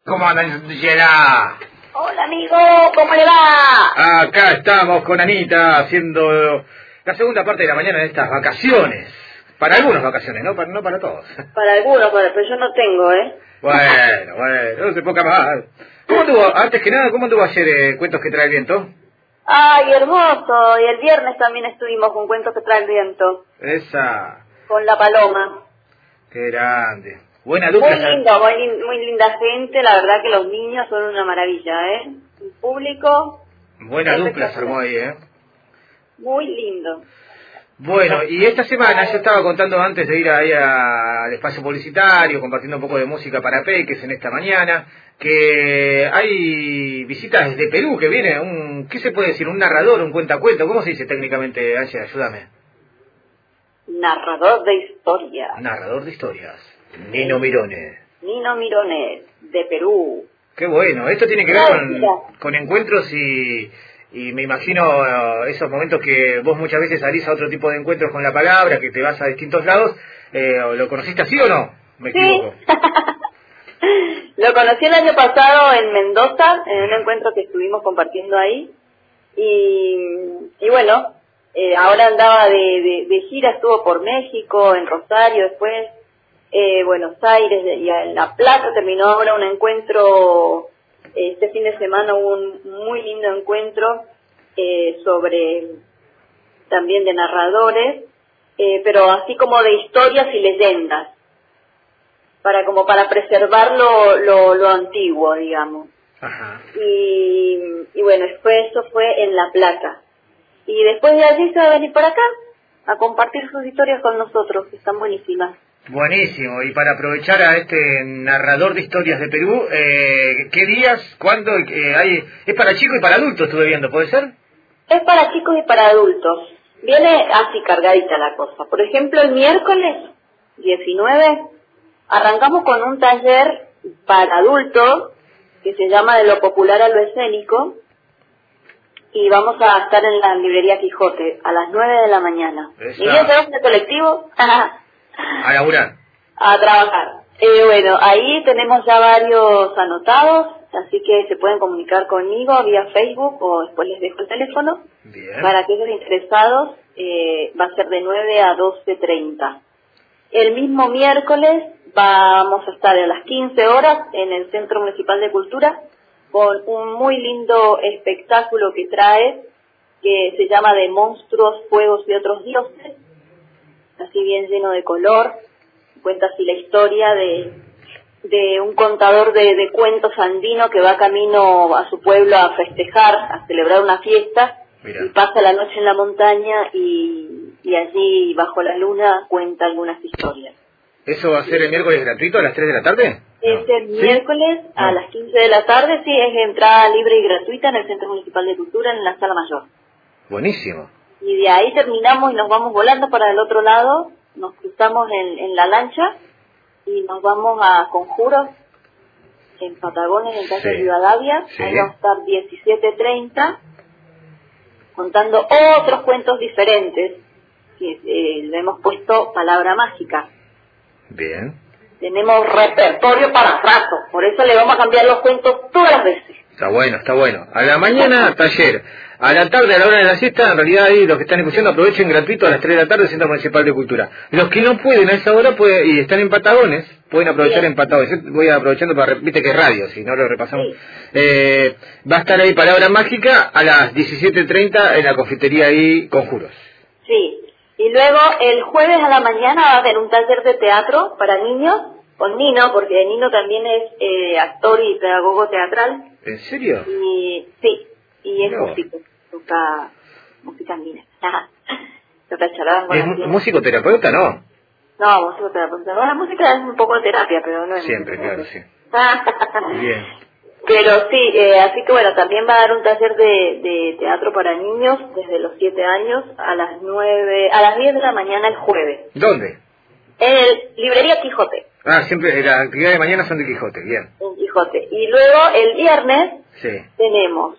¿Cómo andan, Yela? Hola, amigo, ¿cómo le va? Acá estamos con Anita haciendo la segunda parte de la mañana de estas vacaciones. Para algunas vacaciones, no para todos. Para algunos, pero yo no tengo, ¿eh? Bueno, no se ponga mal. ¿Cómo anduvo, antes que nada, cómo anduvo ayer Cuentos que trae el viento? Ay, hermoso. Y el viernes también estuvimos con Cuentos que trae el viento. Esa. Con la Paloma. Qué grande. Buena dupla. Muy lindo, muy linda gente. La verdad que los niños son una maravilla, ¿eh? El público. Buena dupla se armó ahí, ¿eh? Muy lindo. Bueno, y esta semana yo estaba contando antes de ir ahí al espacio publicitario, compartiendo un poco de música para peques en esta mañana, que hay visitas desde Perú, que viene ¿qué se puede decir? Un narrador, un cuentacuento, ¿cómo se dice técnicamente, Ángel? Ayúdame. Narrador de historias. Narrador de historias. Nino Mirones. Nino Mirones, de Perú. Qué bueno, esto tiene que ver con encuentros y me imagino esos momentos que vos muchas veces salís a otro tipo de encuentros con la palabra, que te vas a distintos lados. ¿Lo conociste así o no? ¿Me equivoco? Sí. Lo conocí el año pasado en Mendoza, en un encuentro que estuvimos compartiendo ahí. Y bueno, ahora andaba de gira, estuvo por México, en Rosario, después Buenos Aires y en La Plata. Terminó ahora un encuentro. Este fin de semana hubo un muy lindo encuentro sobre también de narradores, pero así como de historias y leyendas, para preservar lo antiguo, digamos. Ajá. Y bueno, eso fue en La Plata. Y después de allí se va a venir para acá a compartir sus historias con nosotros, que están buenísimas. Buenísimo, y para aprovechar a este narrador de historias de Perú, ¿qué días, cuándo hay? Es para chicos y para adultos, estuve viendo, ¿puede ser? Es para chicos y para adultos. Viene así cargadita la cosa. Por ejemplo, el miércoles 19 arrancamos con un taller para adultos que se llama De lo popular a lo escénico, y vamos a estar en la librería Quijote a las 9 de la mañana. ¿Y yo tenemos el colectivo? A laburar. A trabajar. Bueno, ahí tenemos ya varios anotados, así que se pueden comunicar conmigo vía Facebook o después les dejo el teléfono. Bien. Para aquellos interesados. Va a ser de 9 a 12:30. El mismo miércoles vamos a estar a las 15 horas en el Centro Municipal de Cultura con un muy lindo espectáculo que trae, que se llama De monstruos, fuegos y otros dioses, así bien lleno de color. Cuenta así la historia de un contador de cuentos andino que va camino a su pueblo a festejar, a celebrar una fiesta. Mirá. Y pasa la noche en la montaña y allí bajo la luna cuenta algunas historias. ¿Eso va a ser el miércoles gratuito a las 3 de la tarde? Es el miércoles a las 15 de la tarde, sí, es entrada libre y gratuita en el Centro Municipal de Cultura, en la Sala Mayor. Buenísimo. Y de ahí terminamos y nos vamos volando para el otro lado, nos cruzamos en la lancha y nos vamos a Conjuros, en Patagones, en Casa Rivadavia. Sí. Ahí vamos a estar 17:30, contando otros cuentos diferentes, que le hemos puesto palabra mágica. Bien. Tenemos repertorio para rato, por eso le vamos a cambiar los cuentos todas las veces. Está bueno. A la mañana, taller. A la tarde, a la hora de la siesta, en realidad ahí los que están escuchando aprovechen gratuito a las 3 de la tarde, Centro Municipal de Cultura. Los que no pueden a esa hora y están en Patagones, pueden aprovechar en Patagones. Yo voy aprovechando viste que es radio, si no lo repasamos. Sí. Va a estar ahí Palabra Mágica a las 17:30 en la confitería ahí Conjuros. Sí. Y luego el jueves a la mañana va a haber un taller de teatro para niños, con Nino, porque Nino también es actor y pedagogo teatral. ¿En serio? Y es músico, toca música andina. Toca charlar con ¿Es musicoterapeuta, no? No, musicoterapeuta. La música es un poco de terapia, pero no es... Siempre, claro, sí. Bien. Pero sí, así que bueno, también va a dar un taller de teatro para niños desde los 7 años a las 10 de la mañana el jueves. ¿Dónde? En el Librería Quijote. Siempre las actividades de mañana son de Quijote, bien. En Quijote. Y luego el viernes tenemos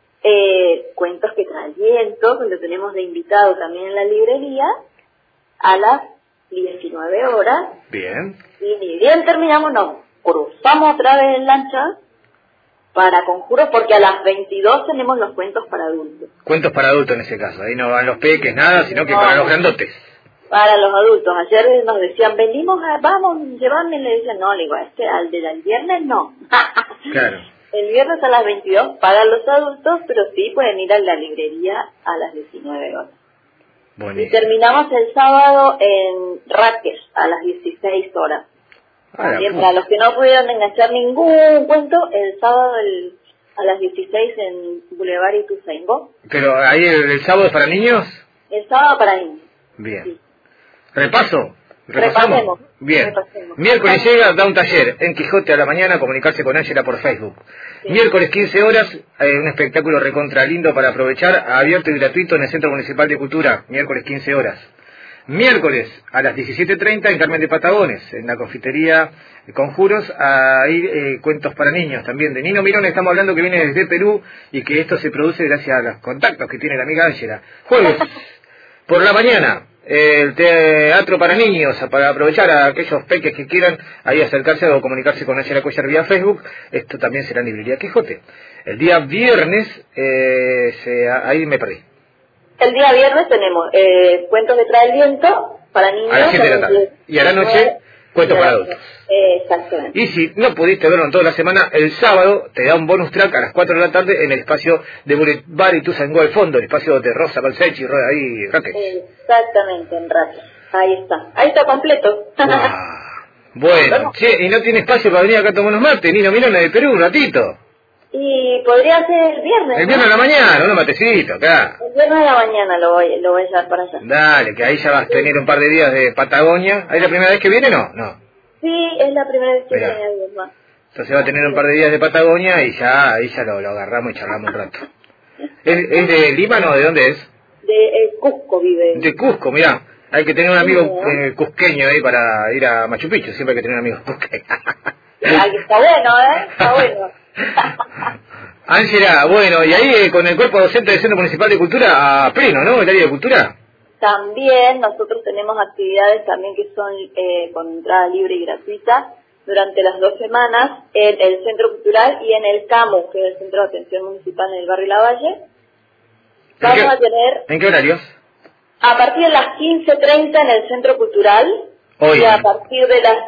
Cuentos que traen viento, donde tenemos de invitado también en la librería, a las 19 horas. Bien. Y ni bien terminamos, no. cruzamos otra vez en lancha para Conjuros, porque a las 22 tenemos los cuentos para adultos. Cuentos para adultos en ese caso, ahí no van los peques, nada, sino que para los grandotes. Para los adultos. Ayer nos decían, vamos, llevarme, y le decían, no, le digo, al del viernes no. Claro. El viernes a las 22 para los adultos, pero sí pueden ir a la librería a las 19 horas. Buenísimo. Y terminamos el sábado en Raquel a las 16 horas. También para los que no pudieron enganchar ningún cuento, el sábado a las 16 en Boulevard Ituzaingó. ¿Pero ahí el sábado es para niños? El sábado para niños. Bien. Sí. ¿Repasamos? Repasemos. Bien. Repasemos. Miércoles llega, da un taller en Quijote a la mañana, comunicarse con Ángela por Facebook. Sí. Miércoles 15 horas, un espectáculo recontra lindo para aprovechar, abierto y gratuito en el Centro Municipal de Cultura, miércoles 15 horas. Miércoles a las 17:30 en Carmen de Patagones, en la confitería Conjuros, hay cuentos para niños también. De Nino Mirón estamos hablando, que viene desde Perú y que esto se produce gracias a los contactos que tiene la amiga Ángela. Jueves por la mañana, el teatro para niños, para aprovechar a aquellos peques que quieran ahí acercarse o comunicarse con Ángela Cuellar vía Facebook. Esto también será en Librería Quijote. El día viernes, ahí me perdí. El día viernes tenemos cuentos detrás del viento para niños. A las 7 de la tarde. Y a la noche, cuentos para adultos. Exactamente. Y si no pudiste verlo en toda la semana, el sábado te da un bonus track a las 4 de la tarde en el espacio de Boulevard Ituzaingó al fondo, el espacio de Rosa Balsechi, ahí, Raquel. Exactamente, en Raquel. Ahí está completo. Wow. Bueno, che, ¿y no tiene espacio para venir acá a tomar unos mates? Nino Mirón de Perú, un ratito. Y podría ser el viernes. El viernes a la mañana, unos matecitos acá. El viernes a la mañana lo voy a llevar para allá. Dale, que ahí ya vas a tener un par de días de Patagonia. ¿Es la primera vez que viene? No. Sí, es la primera vez que viene alguien más. Entonces va a tener un par de días de Patagonia y ahí ya lo agarramos y charlamos un rato. ¿Es de Lima, no? ¿De dónde es? De Cusco vive. De Cusco, mirá. Hay que tener un amigo cusqueño ahí para ir a Machu Picchu. Siempre hay que tener un amigo cusqueño. Está bueno, Está bueno. Ángela, bueno, y ahí con el cuerpo docente del Centro Municipal de Cultura a pleno, ¿no? El área de cultura. También nosotros tenemos actividades también que son con entrada libre y gratuita durante las 2 semanas en el Centro Cultural y en el CAMU, que es el Centro de Atención Municipal en el barrio Lavalle. Vamos a tener... ¿En qué horarios? A partir de las 15:30 en el Centro Cultural y a partir de las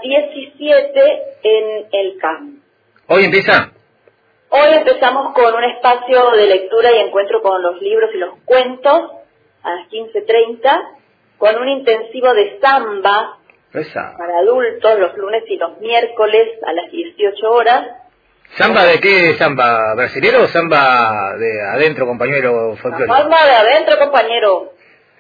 17 en el CAMU. ¿Hoy empieza? Hoy empezamos con un espacio de lectura y encuentro con los libros y los cuentos a las 15:30, con un intensivo de samba para adultos los lunes y los miércoles a las 18 horas. ¿Samba de qué? ¿Samba brasilero o samba de adentro, compañero folclórico? Samba de adentro, compañero.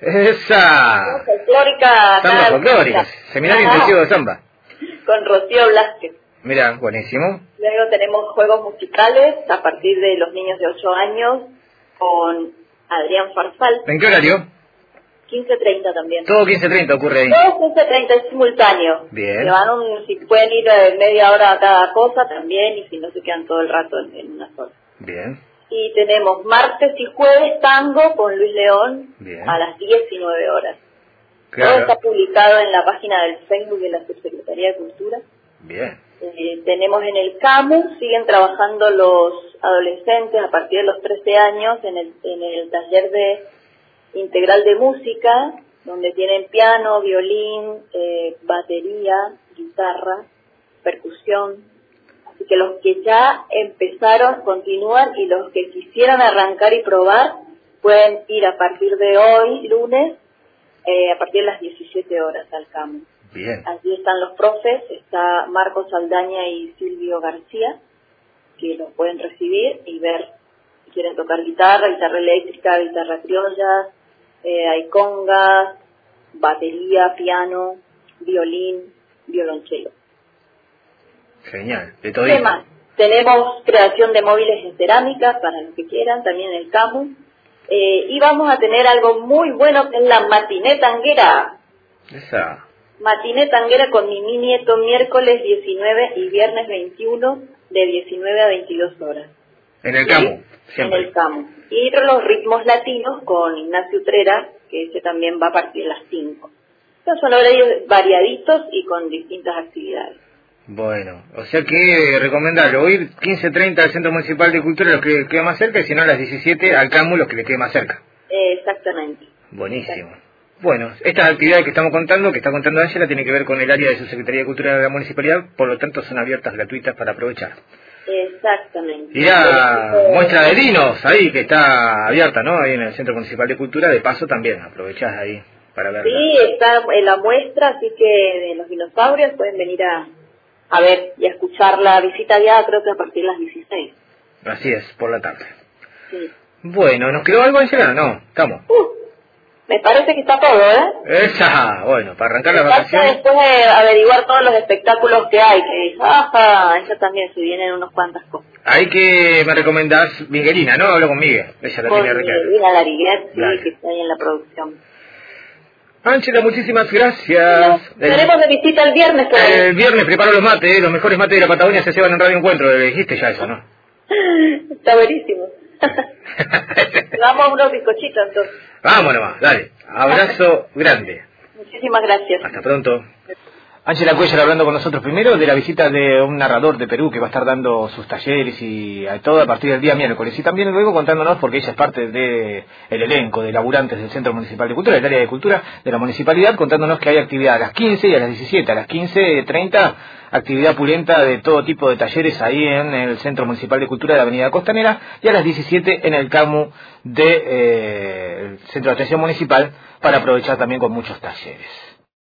¡Esa! Folclórica. Samba folclórica, seminario intensivo de samba. Con Rocío Blasquez. Mira, buenísimo. Luego tenemos juegos musicales a partir de los niños de 8 años con Adrián Farsal. ¿En qué horario? 15:30 también. Todo 15:30 ocurre ahí. Todo 15:30 es simultáneo. Bien. Si pueden ir media hora a cada cosa también, y si no se quedan todo el rato en una sola. Bien. Y tenemos martes y jueves tango con Luis León. Bien. A las 19 horas. Claro. Todo está publicado en la página del Facebook de la Subsecretaría de Cultura. Bien. Tenemos en el CAMU, siguen trabajando los adolescentes a partir de los 13 años en el taller de integral de música, donde tienen piano, violín, batería, guitarra, percusión. Así que los que ya empezaron continúan, y los que quisieran arrancar y probar pueden ir a partir de hoy, lunes, a partir de las 17 horas al CAMU. Bien. Allí están los profes, está Marcos Saldaña y Silvio García, que los pueden recibir y ver si quieren tocar guitarra eléctrica, guitarra criolla, hay congas, batería, piano, violín, violonchelo. Genial, de todo. ¿Qué más? Tenemos creación de móviles en cerámica para los que quieran, también en el CAMU. Y vamos a tener algo muy bueno que es la matiné tanguera. Esa. Matiné tanguera con mi nieto, miércoles 19 y viernes 21 de 19 a 22 horas. En el CAMU, siempre. En el CAMU. Y los ritmos latinos con Ignacio Utrera, que ese también va a partir de las 5. Estos son horarios variaditos y con distintas actividades. Bueno, o sea que recomendable o ir 15:30 al Centro Municipal de Cultura, los que queda más cerca, y si no a las 17 al CAMU, los que le quede más cerca. Exactamente. Buenísimo. Bueno, estas actividades que estamos contando, que está contando Ángela, tiene que ver con el área de su Secretaría de Cultura de la Municipalidad, por lo tanto son abiertas, gratuitas para aprovechar. Exactamente. Y la muestra de vinos ahí, que está abierta, ¿no? Ahí en el Centro Municipal de Cultura, de paso también, aprovechás ahí para verla. Sí, está en la muestra, así que de los dinosaurios pueden venir a ver y a escuchar la visita guiada, creo que a partir de las 16. Así es, por la tarde. Sí. Bueno, ¿nos quedó algo, Ángela? No, estamos. Me parece que está todo, ¿eh? Esa, bueno, para arrancar las Falta vacaciones. después de averiguar todos los espectáculos que hay, que ella también se vienen unas cuantas cosas. Hay que, me recomendás Miguelina, ¿no? Hablo con Miguel, ella la Con tiene reclara. Miguelina Lariguet, sí, Dale. que está ahí en la producción. Ángela, muchísimas gracias. Tenemos de visita el viernes, pero... El viernes preparo los mates, los mejores mates de la Patagonia se llevan en Radio Encuentro, le dijiste ya eso, ¿no? Está buenísimo. Vamos a unos bizcochitos entonces. Vámonos más, dale. Abrazo grande. Muchísimas gracias. Hasta pronto. Ángela Cuellar hablando con nosotros primero de la visita de un narrador de Perú que va a estar dando sus talleres y a todo a partir del día miércoles, y también luego contándonos, porque ella es parte del elenco de laburantes del Centro Municipal de Cultura, del área de cultura de la municipalidad, contándonos que hay actividad a las 15 y a las 17, a las 15:30 actividad pulenta de todo tipo de talleres ahí en el Centro Municipal de Cultura de la Avenida Costanera, y a las 17 en el CAMU del Centro de Atención Municipal, para aprovechar también con muchos talleres.